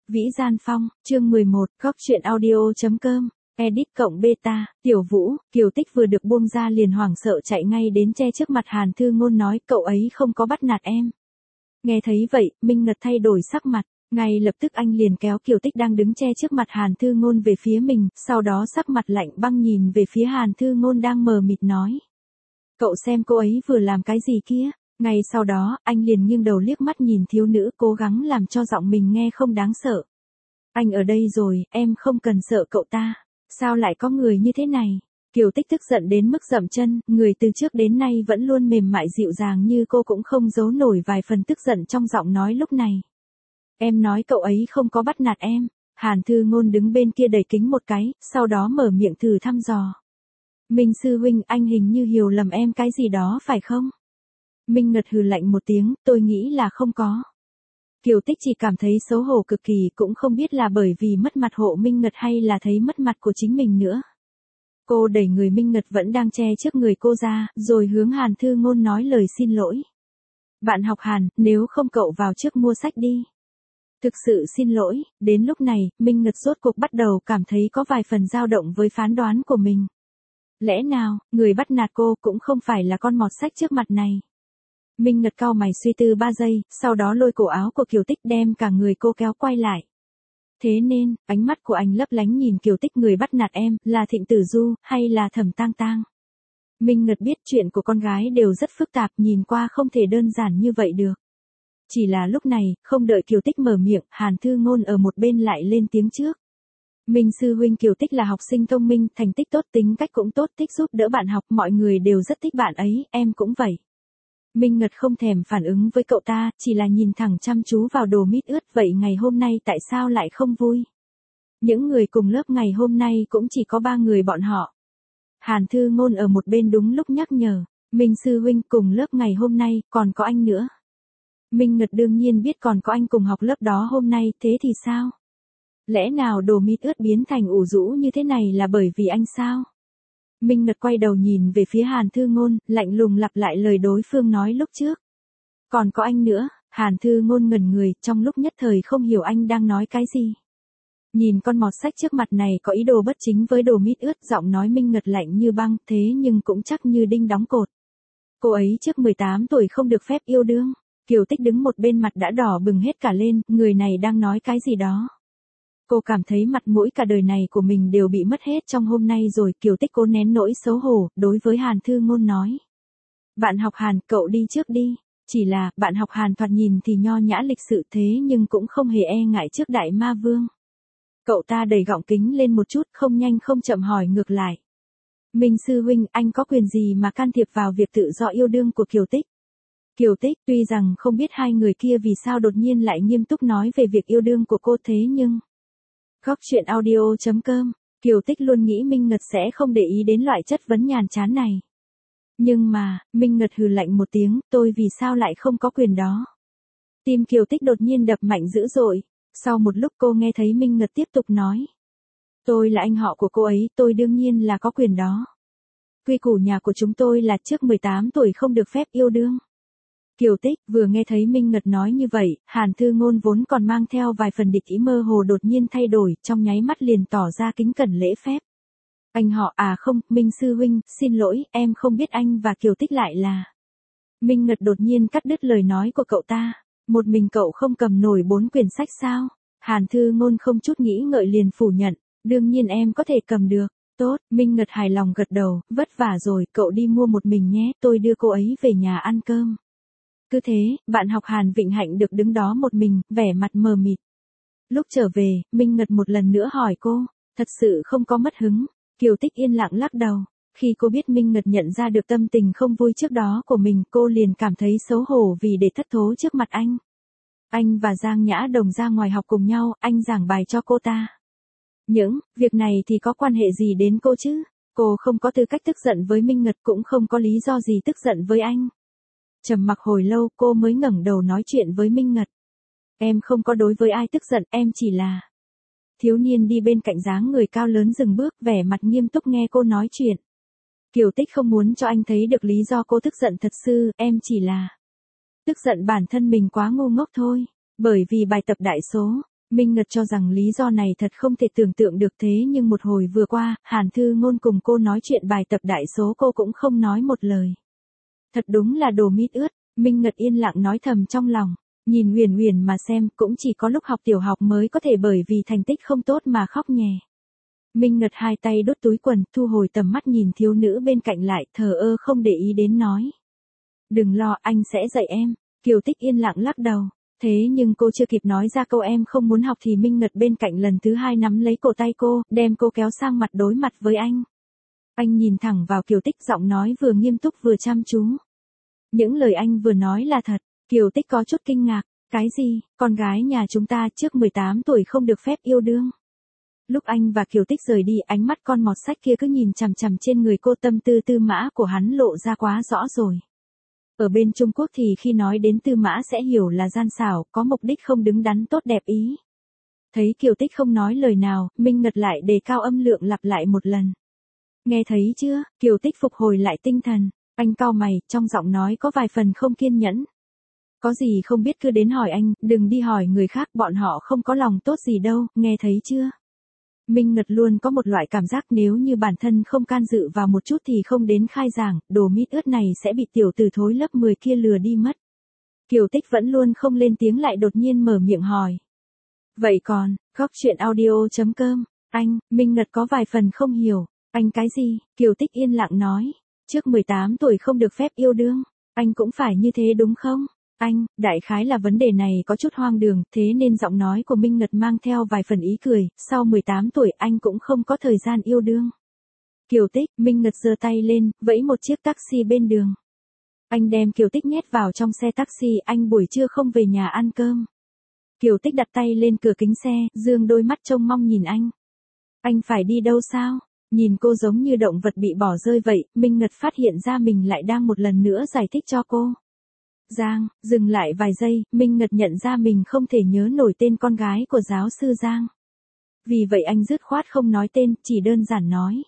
Vĩ Gian Phong, chương 11, góc truyện audio.com, edit cộng beta, Tiểu Vũ, Kiều Tích vừa được buông ra liền hoảng sợ chạy ngay đến che trước mặt Hàn Thư Ngôn nói cậu ấy không có bắt nạt em. Nghe thấy vậy, Minh Ngật thay đổi sắc mặt, ngay lập tức anh liền kéo Kiều Tích đang đứng che trước mặt Hàn Thư Ngôn về phía mình, sau đó sắc mặt lạnh băng nhìn về phía Hàn Thư Ngôn đang mờ mịt nói. Cậu xem cô ấy vừa làm cái gì kia? Ngay sau đó, anh liền nghiêng đầu liếc mắt nhìn thiếu nữ cố gắng làm cho giọng mình nghe không đáng sợ. Anh ở đây rồi, em không cần sợ cậu ta. Sao lại có người như thế này? Kiều Tích tức giận đến mức dậm chân, người từ trước đến nay vẫn luôn mềm mại dịu dàng như cô cũng không giấu nổi vài phần tức giận trong giọng nói lúc này. Em nói cậu ấy không có bắt nạt em. Hàn Thư Ngôn đứng bên kia đẩy kính một cái, sau đó mở miệng thử thăm dò. Minh sư huynh, anh hình như hiểu lầm em cái gì đó phải không? Minh Ngật hừ lạnh một tiếng, tôi nghĩ là không có. Kiều Tích chỉ cảm thấy xấu hổ cực kỳ, cũng không biết là bởi vì mất mặt hộ Minh Ngật hay là thấy mất mặt của chính mình nữa. Cô đẩy người Minh Ngật vẫn đang che trước người cô ra, rồi hướng Hàn Thư Ngôn nói lời xin lỗi. Bạn học Hàn, nếu không cậu vào trước mua sách đi. Thực sự xin lỗi, đến lúc này, Minh Ngật rốt cuộc bắt đầu cảm thấy có vài phần dao động với phán đoán của mình. Lẽ nào, người bắt nạt cô cũng không phải là con mọt sách trước mặt này. Minh Ngật cau mày suy tư 3 giây, sau đó lôi cổ áo của Kiều Tích đem cả người cô kéo quay lại. Thế nên, ánh mắt của anh lấp lánh nhìn Kiều Tích, người bắt nạt em, là Thịnh Tử Du, hay là Thẩm Tang Tang? Minh Ngật biết chuyện của con gái đều rất phức tạp, nhìn qua không thể đơn giản như vậy được. Chỉ là lúc này, không đợi Kiều Tích mở miệng, Hàn Thư Ngôn ở một bên lại lên tiếng trước. Minh sư huynh, Kiều Tích là học sinh thông minh, thành tích tốt, tính cách cũng tốt, thích giúp đỡ bạn học, mọi người đều rất thích bạn ấy, em cũng vậy. Minh Ngật không thèm phản ứng với cậu ta, chỉ là nhìn thẳng chăm chú vào đồ mít ướt, vậy ngày hôm nay tại sao lại không vui? Những người cùng lớp ngày hôm nay cũng chỉ có 3 người bọn họ. Hàn Thư Ngôn ở một bên đúng lúc nhắc nhở, Minh sư huynh, cùng lớp ngày hôm nay, còn có anh nữa. Minh Ngật đương nhiên biết còn có anh cùng học lớp đó hôm nay, thế thì sao? Lẽ nào đồ mít ướt biến thành ủ rũ như thế này là bởi vì anh sao? Minh Ngật quay đầu nhìn về phía Hàn Thư Ngôn, lạnh lùng lặp lại lời đối phương nói lúc trước. Còn có anh nữa, Hàn Thư Ngôn ngẩn người, trong lúc nhất thời không hiểu anh đang nói cái gì. Nhìn con mọt sách trước mặt này có ý đồ bất chính với đồ mít ướt, giọng nói Minh Ngật lạnh như băng, thế nhưng cũng chắc như đinh đóng cột. Cô ấy trước 18 tuổi không được phép yêu đương. Kiều Tích đứng một bên mặt đã đỏ bừng hết cả lên, người này đang nói cái gì đó. Cô cảm thấy mặt mũi cả đời này của mình đều bị mất hết trong hôm nay rồi. Kiều Tích cố nén nỗi xấu hổ, đối với Hàn Thư Ngôn nói. Bạn học Hàn, cậu đi trước đi. Chỉ là, bạn học Hàn thoạt nhìn thì nho nhã lịch sự thế nhưng cũng không hề e ngại trước đại ma vương. Cậu ta đẩy gọng kính lên một chút, không nhanh không chậm hỏi ngược lại. Minh sư huynh, anh có quyền gì mà can thiệp vào việc tự do yêu đương của Kiều Tích? Kiều Tích tuy rằng không biết hai người kia vì sao đột nhiên lại nghiêm túc nói về việc yêu đương của cô, thế nhưng... Góc truyện audio.com, Kiều Tích luôn nghĩ Minh Ngật sẽ không để ý đến loại chất vấn nhàm chán này. Nhưng mà, Minh Ngật hừ lạnh một tiếng, tôi vì sao lại không có quyền đó? Tim Kiều Tích đột nhiên đập mạnh dữ dội. Sau một lúc cô nghe thấy Minh Ngật tiếp tục nói. Tôi là anh họ của cô ấy, tôi đương nhiên là có quyền đó. Quy củ nhà của chúng tôi là trước 18 tuổi không được phép yêu đương. Kiều Tích vừa nghe thấy Minh Ngật nói như vậy, Hàn Thư Ngôn vốn còn mang theo vài phần địch ý mơ hồ đột nhiên thay đổi, trong nháy mắt liền tỏ ra kính cẩn lễ phép. Anh họ à không, Minh sư huynh, xin lỗi, em không biết anh và Kiều Tích lại là. Minh Ngật đột nhiên cắt đứt lời nói của cậu ta. Một mình cậu không cầm nổi 4 quyển sách sao? Hàn Thư Ngôn không chút nghĩ ngợi liền phủ nhận, đương nhiên em có thể cầm được. Tốt, Minh Ngật hài lòng gật đầu, vất vả rồi, cậu đi mua một mình nhé, tôi đưa cô ấy về nhà ăn cơm. Cứ thế, bạn học Hàn Vịnh Hạnh được đứng đó một mình, vẻ mặt mờ mịt. Lúc trở về, Minh Ngật một lần nữa hỏi cô, thật sự không có mất hứng. Kiều Tích yên lặng lắc đầu. Khi cô biết Minh Ngật nhận ra được tâm tình không vui trước đó của mình, cô liền cảm thấy xấu hổ vì để thất thố trước mặt anh. Anh và Giang Nhã Đồng ra ngoài học cùng nhau, anh giảng bài cho cô ta. Việc này thì có quan hệ gì đến cô chứ? Cô không có tư cách tức giận với Minh Ngật, cũng không có lý do gì tức giận với anh. Trầm mặc hồi lâu, cô mới ngẩng đầu nói chuyện với Minh Ngật. Em không có đối với ai tức giận, em chỉ là... Thiếu niên đi bên cạnh dáng người cao lớn dừng bước, vẻ mặt nghiêm túc nghe cô nói chuyện. Kiều Tích không muốn cho anh thấy được lý do cô tức giận thật sự, em chỉ là... Tức giận bản thân mình quá ngu ngốc thôi, bởi vì bài tập đại số. Minh Ngật cho rằng lý do này thật không thể tưởng tượng được, thế nhưng một hồi vừa qua, Hàn Thư Ngôn cùng cô nói chuyện bài tập đại số cô cũng không nói một lời. Thật đúng là đồ mít ướt, Minh Ngật yên lặng nói thầm trong lòng. Nhìn Huyền Huyền mà xem, cũng chỉ có lúc học tiểu học mới có thể bởi vì thành tích không tốt mà khóc nhè. Minh Ngật hai tay đút túi quần, thu hồi tầm mắt nhìn thiếu nữ bên cạnh lại, thờ ơ không để ý đến nói. Đừng lo, anh sẽ dạy em. Kiều Tích yên lặng lắc đầu. Thế nhưng cô chưa kịp nói ra câu em không muốn học thì Minh Ngật bên cạnh lần thứ hai nắm lấy cổ tay cô, đem cô kéo sang mặt đối mặt với anh. Anh nhìn thẳng vào Kiều Tích, giọng nói vừa nghiêm túc vừa chăm chú. Những lời anh vừa nói là thật. Kiều Tích có chút kinh ngạc. Cái gì, con gái nhà chúng ta trước 18 tuổi không được phép yêu đương. Lúc anh và Kiều Tích rời đi, ánh mắt con mọt sách kia cứ nhìn chằm chằm trên người cô, tâm tư Tư Mã của hắn lộ ra quá rõ rồi. Ở bên Trung Quốc thì khi nói đến Tư Mã sẽ hiểu là gian xảo, có mục đích không đứng đắn tốt đẹp ý. Thấy Kiều Tích không nói lời nào, Minh Ngật lại đề cao âm lượng lặp lại một lần. Nghe thấy chưa? Kiều Tích phục hồi lại tinh thần. Anh cau mày, trong giọng nói có vài phần không kiên nhẫn. Có gì không biết cứ đến hỏi anh, đừng đi hỏi người khác, bọn họ không có lòng tốt gì đâu, nghe thấy chưa? Minh Ngật luôn có một loại cảm giác nếu như bản thân không can dự vào một chút thì không đến khai giảng, đồ mít ướt này sẽ bị tiểu tử thối lớp 10 kia lừa đi mất. Kiều Tích vẫn luôn không lên tiếng lại đột nhiên mở miệng hỏi. Vậy còn, góc chuyện audio.com, anh, Minh Ngật có vài phần không hiểu. Anh cái gì? Kiều Tích yên lặng nói. Trước 18 tuổi không được phép yêu đương. Anh cũng phải như thế đúng không? Anh, đại khái là vấn đề này có chút hoang đường, thế nên giọng nói của Minh Ngật mang theo vài phần ý cười, sau 18 tuổi anh cũng không có thời gian yêu đương. Kiều Tích, Minh Ngật giơ tay lên, vẫy một chiếc taxi bên đường. Anh đem Kiều Tích nhét vào trong xe taxi, anh buổi trưa không về nhà ăn cơm. Kiều Tích đặt tay lên cửa kính xe, dương đôi mắt trông mong nhìn anh. Anh phải đi đâu sao? Nhìn cô giống như động vật bị bỏ rơi vậy, Minh Ngật phát hiện ra mình lại đang một lần nữa giải thích cho cô. Giang, dừng lại vài giây, Minh Ngật nhận ra mình không thể nhớ nổi tên con gái của giáo sư Giang. Vì vậy anh dứt khoát không nói tên, chỉ đơn giản nói.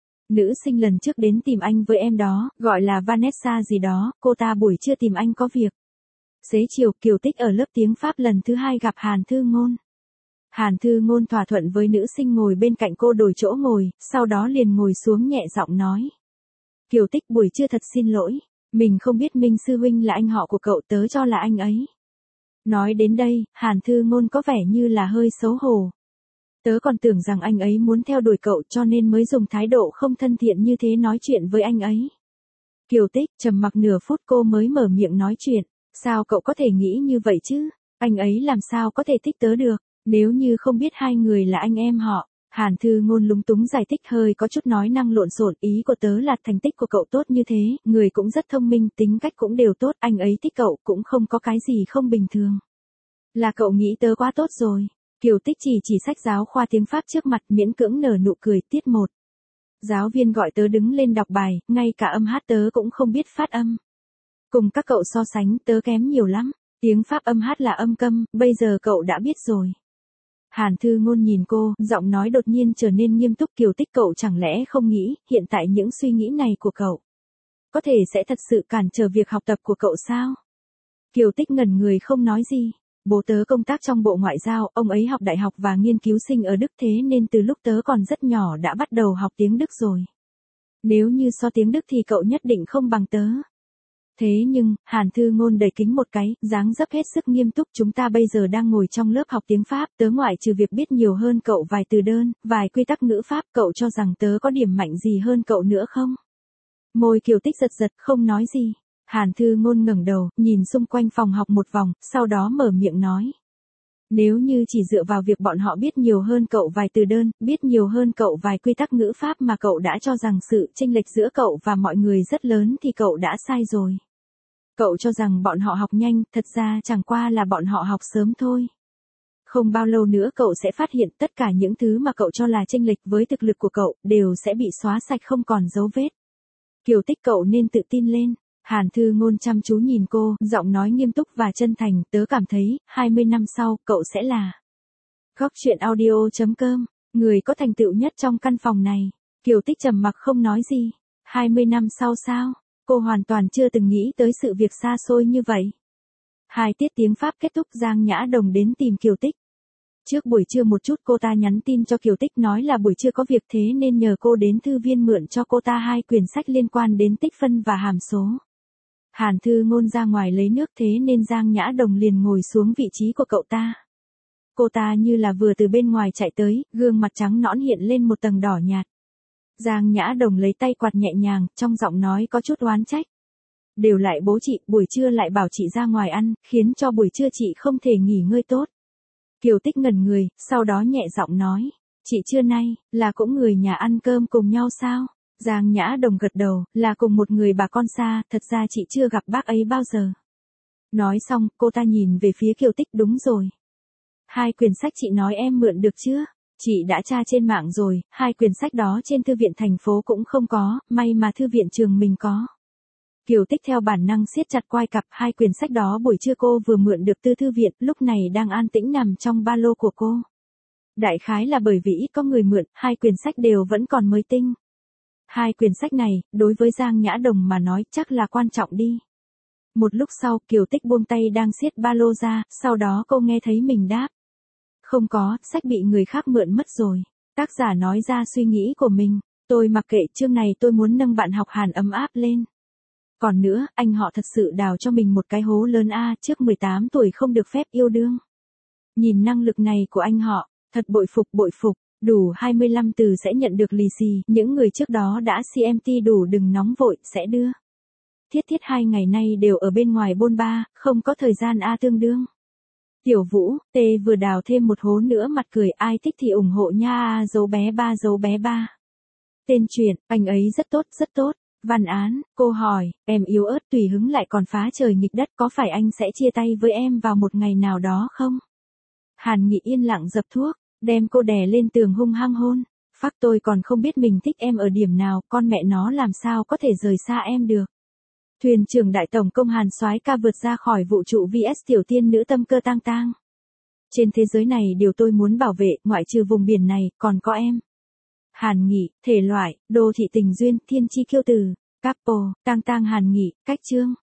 Nữ sinh lần trước đến tìm anh với em đó, gọi là Vanessa gì đó, cô ta buổi trưa tìm anh có việc. Xế chiều, Kiều Tích ở lớp tiếng Pháp lần thứ hai gặp Hàn Thư Ngôn. Hàn Thư Ngôn thỏa thuận với nữ sinh ngồi bên cạnh cô đổi chỗ ngồi, sau đó liền ngồi xuống nhẹ giọng nói. Kiều Tích buổi trưa thật xin lỗi. Mình không biết Minh sư huynh là anh họ của cậu, tớ cho là anh ấy. Nói đến đây, Hàn Thư Ngôn có vẻ như là hơi xấu hổ. Tớ còn tưởng rằng anh ấy muốn theo đuổi cậu cho nên mới dùng thái độ không thân thiện như thế nói chuyện với anh ấy. Kiều Tích trầm mặc nửa phút cô mới mở miệng nói chuyện. Sao cậu có thể nghĩ như vậy chứ? Anh ấy làm sao có thể thích tớ được, nếu như không biết hai người là anh em họ. Hàn Thư Ngôn lúng túng giải thích hơi có chút nói năng lộn xộn, ý của tớ là thành tích của cậu tốt như thế, người cũng rất thông minh, tính cách cũng đều tốt, anh ấy thích cậu cũng không có cái gì không bình thường. Là cậu nghĩ tớ quá tốt rồi. Kiều Tích chỉ sách giáo khoa tiếng Pháp trước mặt miễn cưỡng nở nụ cười. Tiết 1. Giáo viên gọi tớ đứng lên đọc bài, ngay cả âm hát tớ cũng không biết phát âm. Cùng các cậu so sánh tớ kém nhiều lắm, tiếng Pháp âm hát là âm câm, bây giờ cậu đã biết rồi. Hàn Thư Ngôn nhìn cô, giọng nói đột nhiên trở nên nghiêm túc. Kiều Tích, cậu chẳng lẽ không nghĩ, hiện tại những suy nghĩ này của cậu có thể sẽ thật sự cản trở việc học tập của cậu sao? Kiều Tích ngẩn người không nói gì. Bố tớ công tác trong Bộ Ngoại giao, ông ấy học đại học và nghiên cứu sinh ở Đức, thế nên từ lúc tớ còn rất nhỏ đã bắt đầu học tiếng Đức rồi. Nếu như so tiếng Đức thì cậu nhất định không bằng tớ. Thế nhưng, Hàn Thư Ngôn đẩy kính một cái, dáng dấp hết sức nghiêm túc. Chúng ta bây giờ đang ngồi trong lớp học tiếng Pháp, tớ ngoại trừ việc biết nhiều hơn cậu vài từ đơn, vài quy tắc ngữ Pháp, cậu cho rằng tớ có điểm mạnh gì hơn cậu nữa không? Môi Kiều Tích giật giật, không nói gì. Hàn Thư Ngôn ngẩng đầu, nhìn xung quanh phòng học một vòng, sau đó mở miệng nói. Nếu như chỉ dựa vào việc bọn họ biết nhiều hơn cậu vài từ đơn, biết nhiều hơn cậu vài quy tắc ngữ Pháp mà cậu đã cho rằng sự chênh lệch giữa cậu và mọi người rất lớn thì cậu đã sai rồi. Cậu cho rằng bọn họ học nhanh, thật ra chẳng qua là bọn họ học sớm thôi. Không bao lâu nữa cậu sẽ phát hiện tất cả những thứ mà cậu cho là chênh lệch với thực lực của cậu, đều sẽ bị xóa sạch không còn dấu vết. Kiều Tích, cậu nên tự tin lên. Hàn Thư Ngôn chăm chú nhìn cô, giọng nói nghiêm túc và chân thành. Tớ cảm thấy, 20 năm sau, cậu sẽ là góc chuyện audio.com, người có thành tựu nhất trong căn phòng này. Kiều Tích trầm mặc không nói gì. 20 năm sau sao? Cô hoàn toàn chưa từng nghĩ tới sự việc xa xôi như vậy. 2 tiết tiếng Pháp kết thúc, Giang Nhã Đồng đến tìm Kiều Tích. Trước buổi trưa một chút cô ta nhắn tin cho Kiều Tích nói là buổi trưa có việc thế nên nhờ cô đến thư viên mượn cho cô ta 2 quyển sách liên quan đến tích phân và hàm số. Hàn Thư Ngôn ra ngoài lấy nước thế nên Giang Nhã Đồng liền ngồi xuống vị trí của cậu ta. Cô ta như là vừa từ bên ngoài chạy tới, gương mặt trắng nõn hiện lên một tầng đỏ nhạt. Giang Nhã Đồng lấy tay quạt nhẹ nhàng, trong giọng nói có chút oán trách. Đều lại bố chị, buổi trưa lại bảo chị ra ngoài ăn, khiến cho buổi trưa chị không thể nghỉ ngơi tốt. Kiều Tích ngẩn người, sau đó nhẹ giọng nói, chị trưa nay, là cũng người nhà ăn cơm cùng nhau sao? Giang Nhã Đồng gật đầu, là cùng một người bà con xa, thật ra chị chưa gặp bác ấy bao giờ. Nói xong, cô ta nhìn về phía Kiều Tích, đúng rồi. 2 quyển sách chị nói em mượn được chưa? Chị đã tra trên mạng rồi, 2 quyển sách đó trên thư viện thành phố cũng không có, may mà thư viện trường mình có. Kiều Tích theo bản năng siết chặt quai cặp, 2 quyển sách đó buổi trưa cô vừa mượn được từ thư viện, lúc này đang an tĩnh nằm trong ba lô của cô. Đại khái là bởi vì ít có người mượn, 2 quyển sách đều vẫn còn mới tinh. 2 quyển sách này, đối với Giang Nhã Đồng mà nói chắc là quan trọng đi. Một lúc sau, Kiều Tích buông tay đang siết ba lô ra, sau đó cô nghe thấy mình đáp. Không có, sách bị người khác mượn mất rồi. Tác giả nói ra suy nghĩ của mình. Tôi mặc kệ, chương này tôi muốn nâng bạn học Hàn ấm áp lên. Còn nữa, anh họ thật sự đào cho mình một cái hố lớn trước 18 tuổi không được phép yêu đương. Nhìn năng lực này của anh họ, thật bội phục, đủ 25 từ sẽ nhận được lì xì, những người trước đó đã CMT đủ đừng nóng vội, sẽ đưa. Thiết 2 ngày nay đều ở bên ngoài bôn ba, không có thời gian tương đương. Tiểu Vũ, vừa đào thêm một hố nữa mặt cười, ai thích thì ủng hộ nha dấu bé ba. Tên truyện, anh ấy rất tốt. Văn án, cô hỏi, em yếu ớt tùy hứng lại còn phá trời nghịch đất, có phải anh sẽ chia tay với em vào một ngày nào đó không? Hàn Nghị yên lặng dập thuốc, đem cô đè lên tường hung hăng hôn. Phắc, tôi còn không biết mình thích em ở điểm nào, con mẹ nó làm sao có thể rời xa em được. Thuyền trưởng đại tổng công Hàn soái ca vượt ra khỏi vũ trụ vs tiểu tiên nữ tâm cơ tang tang. Trên thế giới này điều tôi muốn bảo vệ, ngoại trừ vùng biển này, còn có em. Hàn Nghị, thể loại, đô thị tình duyên, thiên chi kiêu từ, couple, tang tang Hàn Nghị, cách chương.